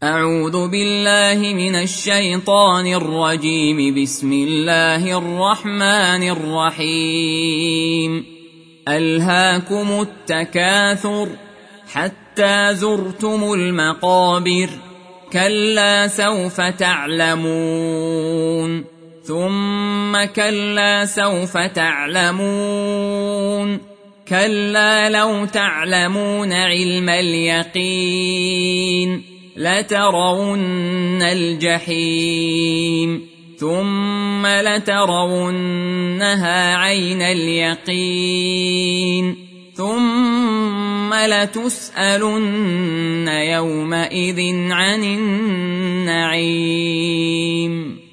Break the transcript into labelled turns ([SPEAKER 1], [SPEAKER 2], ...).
[SPEAKER 1] أعوذ بالله من الشيطان الرجيم. بسم الله الرحمن الرحيم. ألهاكم التكاثر حتى زرتم المقابر، كلا سوف تعلمون، ثم كلا سوف تعلمون، كلا لو تعلمون علم اليقين لترون الجحيم، ثم لترونها عين اليقين، ثم لتسألن يومئذ عن النعيم.